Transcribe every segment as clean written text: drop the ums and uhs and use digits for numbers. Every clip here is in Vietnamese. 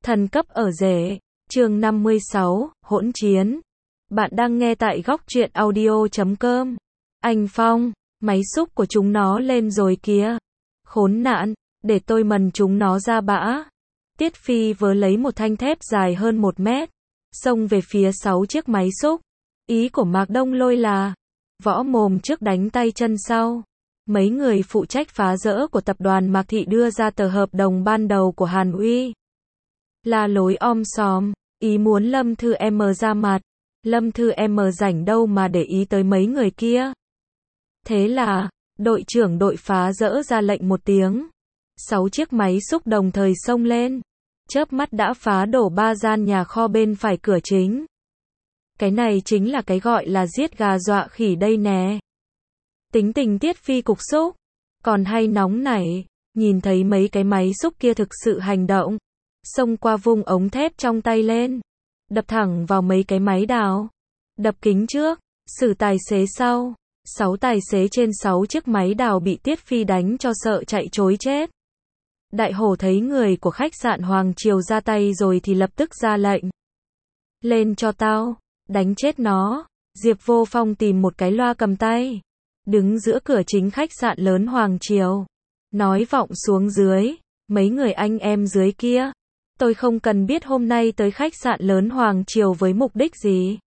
Thần cấp ở rể, chương 56, hỗn chiến. Bạn đang nghe tại góc truyện audio.com. Anh Phong, máy xúc của chúng nó lên rồi kìa. Khốn nạn, để tôi mần chúng nó ra bã. Tiết Phi vớ lấy một thanh thép dài hơn 1 mét, xông về phía 6 chiếc máy xúc. Ý của Mạc Đông Lôi là, võ mồm trước đánh tay chân sau. Mấy người phụ trách phá rỡ của tập đoàn Mạc Thị đưa ra tờ hợp đồng ban đầu của Hàn Uy. La lối om sòm, ý muốn Lâm Thư M ra mặt. Lâm Thư M rảnh đâu mà để ý tới mấy người kia. Thế là, đội trưởng đội phá rỡ ra lệnh một tiếng. 6 chiếc máy xúc đồng thời xông lên. Chớp mắt đã phá đổ 3 gian nhà kho bên phải cửa chính. Cái này chính là cái gọi là giết gà dọa khỉ đây nè. Tính tình Tiết Phi cục xúc, còn hay nóng nảy, nhìn thấy mấy cái máy xúc kia thực sự hành động. Xông qua vung ống thép trong tay lên, đập thẳng vào mấy cái máy đào. Đập kính trước, xử tài xế sau. 6 tài xế trên 6 chiếc máy đào bị Tiết Phi đánh cho sợ chạy trối chết. Đại hổ thấy người của khách sạn Hoàng Triều ra tay rồi thì lập tức ra lệnh. Lên cho tao, đánh chết nó. Diệp Vô Phong tìm một cái loa cầm tay, đứng giữa cửa chính khách sạn lớn Hoàng Triều. Nói vọng xuống dưới, mấy người anh em dưới kia. Tôi không cần biết hôm nay tới khách sạn lớn Hoàng Triều với mục đích gì.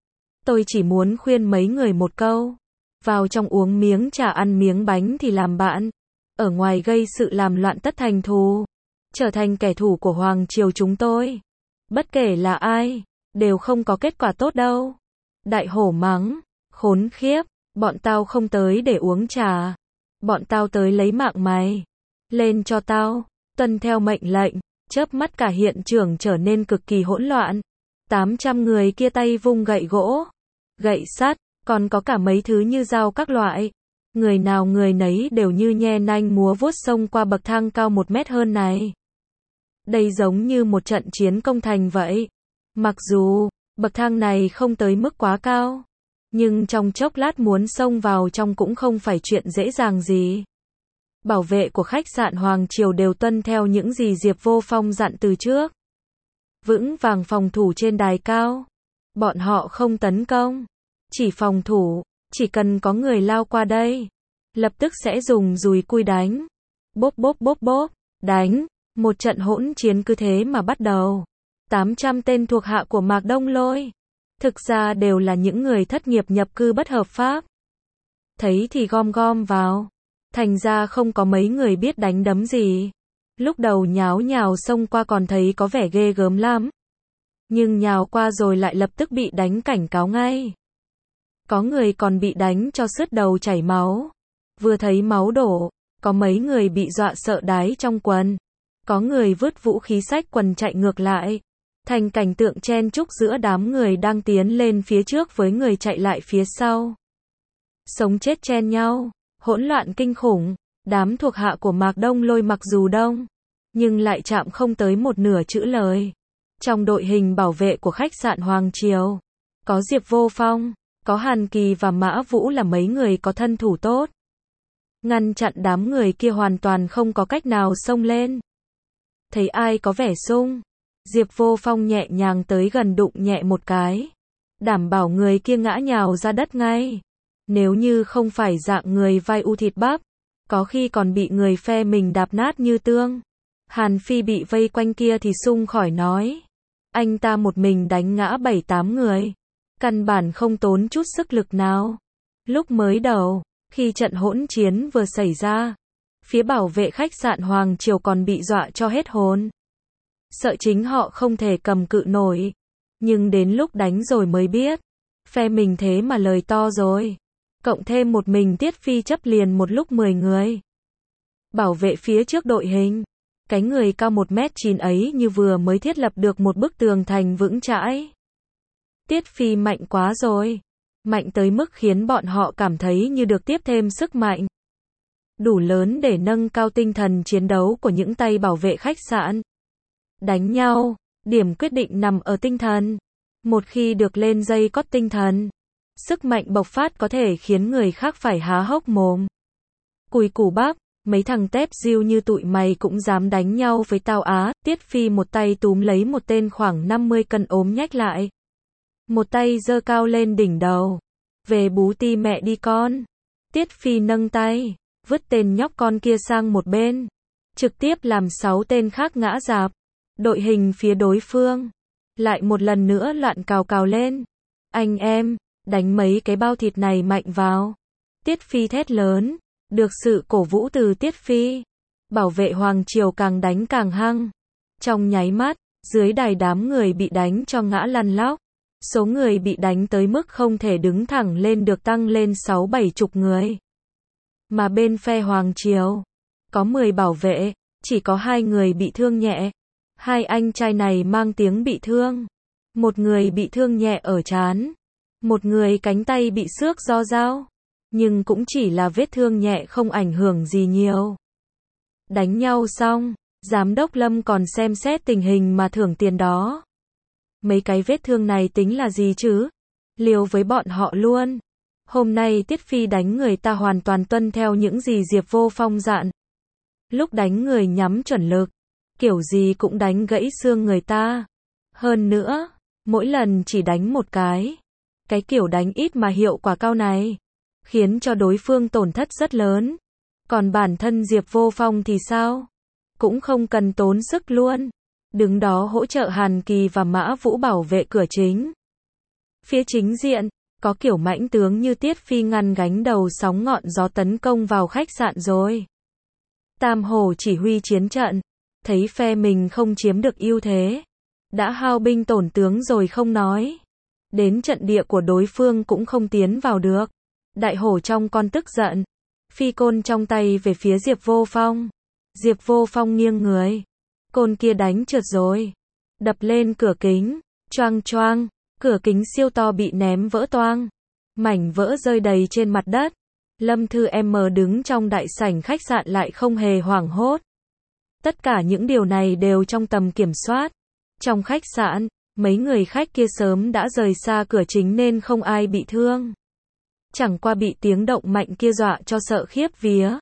Tôi chỉ muốn khuyên mấy người một câu. Vào trong uống miếng trà ăn miếng bánh thì làm bạn. Ở ngoài gây sự làm loạn tất thành thù. Trở thành kẻ thù của Hoàng Triều chúng tôi. Bất kể là ai, đều không có kết quả tốt đâu. Đại hổ mắng, khốn khiếp, bọn tao không tới để uống trà. Bọn tao tới lấy mạng mày. Lên cho tao, tuân theo mệnh lệnh. Chớp mắt cả hiện trường trở nên cực kỳ hỗn loạn. 800 người kia tay vung gậy gỗ, gậy sắt, còn có cả mấy thứ như dao các loại. Người nào người nấy đều như nhe nanh múa vuốt xông qua bậc thang cao 1 mét hơn này. Đây giống như một trận chiến công thành vậy. Mặc dù, bậc thang này không tới mức quá cao, nhưng trong chốc lát muốn xông vào trong cũng không phải chuyện dễ dàng gì. Bảo vệ của khách sạn Hoàng Triều đều tuân theo những gì Diệp Vô Phong dặn từ trước. Vững vàng phòng thủ trên đài cao. Bọn họ không tấn công, chỉ phòng thủ, chỉ cần có người lao qua đây, lập tức sẽ dùng dùi cui đánh. Bốp bốp bốp bốp, đánh. Một trận hỗn chiến cứ thế mà bắt đầu. 800 tên thuộc hạ của Mạc Đông Lôi, thực ra đều là những người thất nghiệp nhập cư bất hợp pháp. Thấy thì gom gom vào. Thành ra không có mấy người biết đánh đấm gì. Lúc đầu nháo nhào xông qua còn thấy có vẻ ghê gớm lắm. Nhưng nhào qua rồi lại lập tức bị đánh cảnh cáo ngay. Có người còn bị đánh cho sứt đầu chảy máu. Vừa thấy máu đổ, có mấy người bị dọa sợ đái trong quần. Có người vứt vũ khí xách quần chạy ngược lại. Thành cảnh tượng chen chúc giữa đám người đang tiến lên phía trước với người chạy lại phía sau. Sống chết chen nhau. Hỗn loạn kinh khủng, đám thuộc hạ của Mạc Đông Lôi mặc dù đông, nhưng lại chạm không tới một nửa chữ lời. Trong đội hình bảo vệ của khách sạn Hoàng Triều, có Diệp Vô Phong, có Hàn Kỳ và Mã Vũ là mấy người có thân thủ tốt. Ngăn chặn đám người kia hoàn toàn không có cách nào xông lên. Thấy ai có vẻ sung, Diệp Vô Phong nhẹ nhàng tới gần đụng nhẹ một cái, đảm bảo người kia ngã nhào ra đất ngay. Nếu như không phải dạng người vai u thịt bắp, có khi còn bị người phe mình đạp nát như tương. Hàn Phi bị vây quanh kia thì sung khỏi nói. Anh ta một mình đánh ngã 7-8 người. Căn bản không tốn chút sức lực nào. Lúc mới đầu, khi trận hỗn chiến vừa xảy ra, phía bảo vệ khách sạn Hoàng Triều còn bị dọa cho hết hồn. Sợ chính họ không thể cầm cự nổi. Nhưng đến lúc đánh rồi mới biết, phe mình thế mà lời to rồi. Cộng thêm một mình Tiết Phi chấp liền một lúc 10 người. Bảo vệ phía trước đội hình. Cái người cao 1m9 ấy như vừa mới thiết lập được một bức tường thành vững chãi. Tiết Phi mạnh quá rồi. Mạnh tới mức khiến bọn họ cảm thấy như được tiếp thêm sức mạnh. Đủ lớn để nâng cao tinh thần chiến đấu của những tay bảo vệ khách sạn. Đánh nhau, điểm quyết định nằm ở tinh thần. Một khi được lên dây cót tinh thần, sức mạnh bộc phát có thể khiến người khác phải há hốc mồm. Cùi củ bắp, Mấy thằng tép diêu như tụi mày cũng dám đánh nhau với tao á. Tiết Phi một tay túm lấy một tên khoảng 50 cân ốm nhách lại. Một tay giơ cao lên đỉnh đầu. Về bú ti mẹ đi con. Tiết Phi nâng tay, vứt tên nhóc con kia sang một bên. Trực tiếp làm 6 tên khác ngã rạp. Đội hình phía đối phương lại một lần nữa loạn cào cào lên. Anh em, đánh mấy cái bao thịt này mạnh vào. Tiết Phi thét lớn. Được sự cổ vũ từ Tiết Phi, bảo vệ Hoàng Triều càng đánh càng hăng. Trong nháy mắt, dưới đài đám người bị đánh cho ngã lăn lóc. Số người bị đánh tới mức không thể đứng thẳng lên được tăng lên 6-7 người. Mà bên phe Hoàng Triều, có 10 bảo vệ, chỉ có 2 người bị thương nhẹ. 2 anh trai này mang tiếng bị thương. Một người bị thương nhẹ ở trán. Một người cánh tay bị xước do dao. Nhưng cũng chỉ là vết thương nhẹ không ảnh hưởng gì nhiều. Đánh nhau xong, Giám đốc Lâm còn xem xét tình hình mà thưởng tiền đó. Mấy cái vết thương này tính là gì chứ? Liều với bọn họ luôn. Hôm nay Tiết Phi đánh người ta hoàn toàn tuân theo những gì Diệp Vô Phong dặn. Lúc đánh người nhắm chuẩn lực, kiểu gì cũng đánh gãy xương người ta. Hơn nữa, mỗi lần chỉ đánh một cái. Cái kiểu đánh ít mà hiệu quả cao này, khiến cho đối phương tổn thất rất lớn. Còn bản thân Diệp Vô Phong thì sao? Cũng không cần tốn sức luôn. Đứng đó hỗ trợ Hàn Kỳ và Mã Vũ bảo vệ cửa chính. Phía chính diện, có kiểu mãnh tướng như Tiết Phi ngăn gánh đầu sóng ngọn gió tấn công vào khách sạn rồi. Tam Hổ chỉ huy chiến trận, thấy phe mình không chiếm được ưu thế. Đã hao binh tổn tướng rồi không nói. Đến trận địa của đối phương cũng không tiến vào được. Đại hổ trong con tức giận. Phi côn trong tay về phía Diệp Vô Phong. Diệp Vô Phong nghiêng người. Côn kia đánh trượt rồi. Đập lên cửa kính. Choang choang. Cửa kính siêu to bị ném vỡ toang. Mảnh vỡ rơi đầy trên mặt đất. Lâm Thư M đứng trong đại sảnh khách sạn lại không hề hoảng hốt. Tất cả những điều này đều trong tầm kiểm soát. Trong khách sạn, mấy người khách kia sớm đã rời xa cửa chính nên không ai bị thương. Chẳng qua bị tiếng động mạnh kia dọa cho sợ khiếp vía.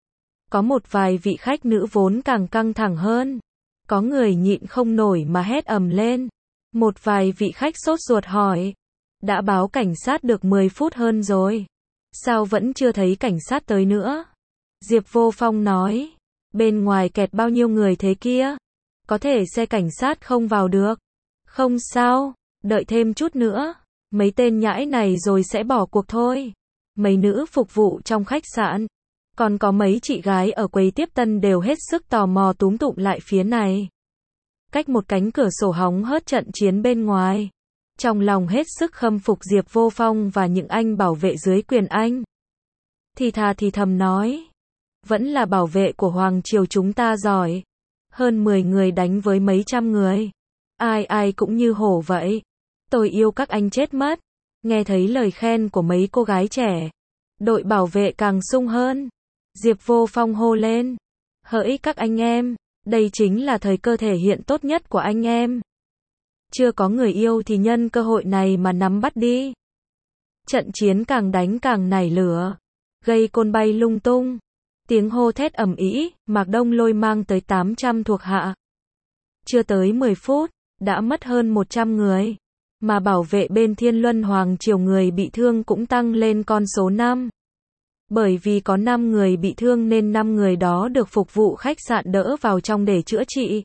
Có một vài vị khách nữ vốn càng căng thẳng hơn. Có người nhịn không nổi mà hét ầm lên. Một vài vị khách sốt ruột hỏi. Đã báo cảnh sát được 10 phút hơn rồi. Sao vẫn chưa thấy cảnh sát tới nữa? Diệp Vô Phong nói. Bên ngoài kẹt bao nhiêu người thế kia? Có thể xe cảnh sát không vào được. Không sao, đợi thêm chút nữa. Mấy tên nhãi này rồi sẽ bỏ cuộc thôi. Mấy nữ phục vụ trong khách sạn, còn có mấy chị gái ở quầy tiếp tân đều hết sức tò mò túm tụm lại phía này. Cách một cánh cửa sổ hóng hớt trận chiến bên ngoài. Trong lòng hết sức khâm phục Diệp Vô Phong và những anh bảo vệ dưới quyền anh. Thì thà thì thầm nói. Vẫn là bảo vệ của Hoàng Triều chúng ta giỏi. Hơn 10 người đánh với mấy trăm người. Ai ai cũng như hổ vậy. Tôi yêu các anh chết mất. Nghe thấy lời khen của mấy cô gái trẻ. Đội bảo vệ càng sung hơn. Diệp Vô Phong hô lên. Hỡi các anh em, đây chính là thời cơ thể hiện tốt nhất của anh em. Chưa có người yêu thì nhân cơ hội này mà nắm bắt đi. Trận chiến càng đánh càng nảy lửa. Gây côn bay lung tung. Tiếng hô thét ầm ĩ, Mạc Đông Lôi mang tới 800 thuộc hạ. Chưa tới 10 phút, đã mất hơn 100 người. Mà bảo vệ bên Thiên Luân Hoàng Triều người bị thương cũng tăng lên con số 5. Bởi vì có 5 người bị thương nên 5 người đó được phục vụ khách sạn đỡ vào trong để chữa trị.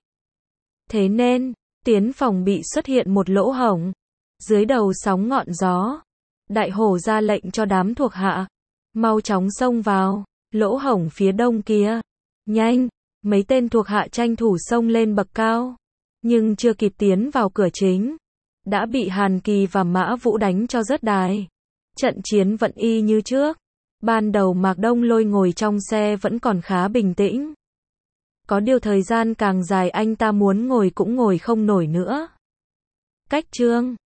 Thế nên, tiến phòng bị xuất hiện một lỗ hổng. Dưới đầu sóng ngọn gió, Đại Hổ ra lệnh cho đám thuộc hạ. Mau chóng xông vào, lỗ hổng phía đông kia. Nhanh, mấy tên thuộc hạ tranh thủ xông lên bậc cao. Nhưng chưa kịp tiến vào cửa chính. Đã bị Hàn Kỳ và Mã Vũ đánh cho rớt đài. Trận chiến vẫn y như trước. Ban đầu Mạc Đông Lôi ngồi trong xe vẫn còn khá bình tĩnh. Có điều thời gian càng dài anh ta muốn ngồi cũng ngồi không nổi nữa. Cách chương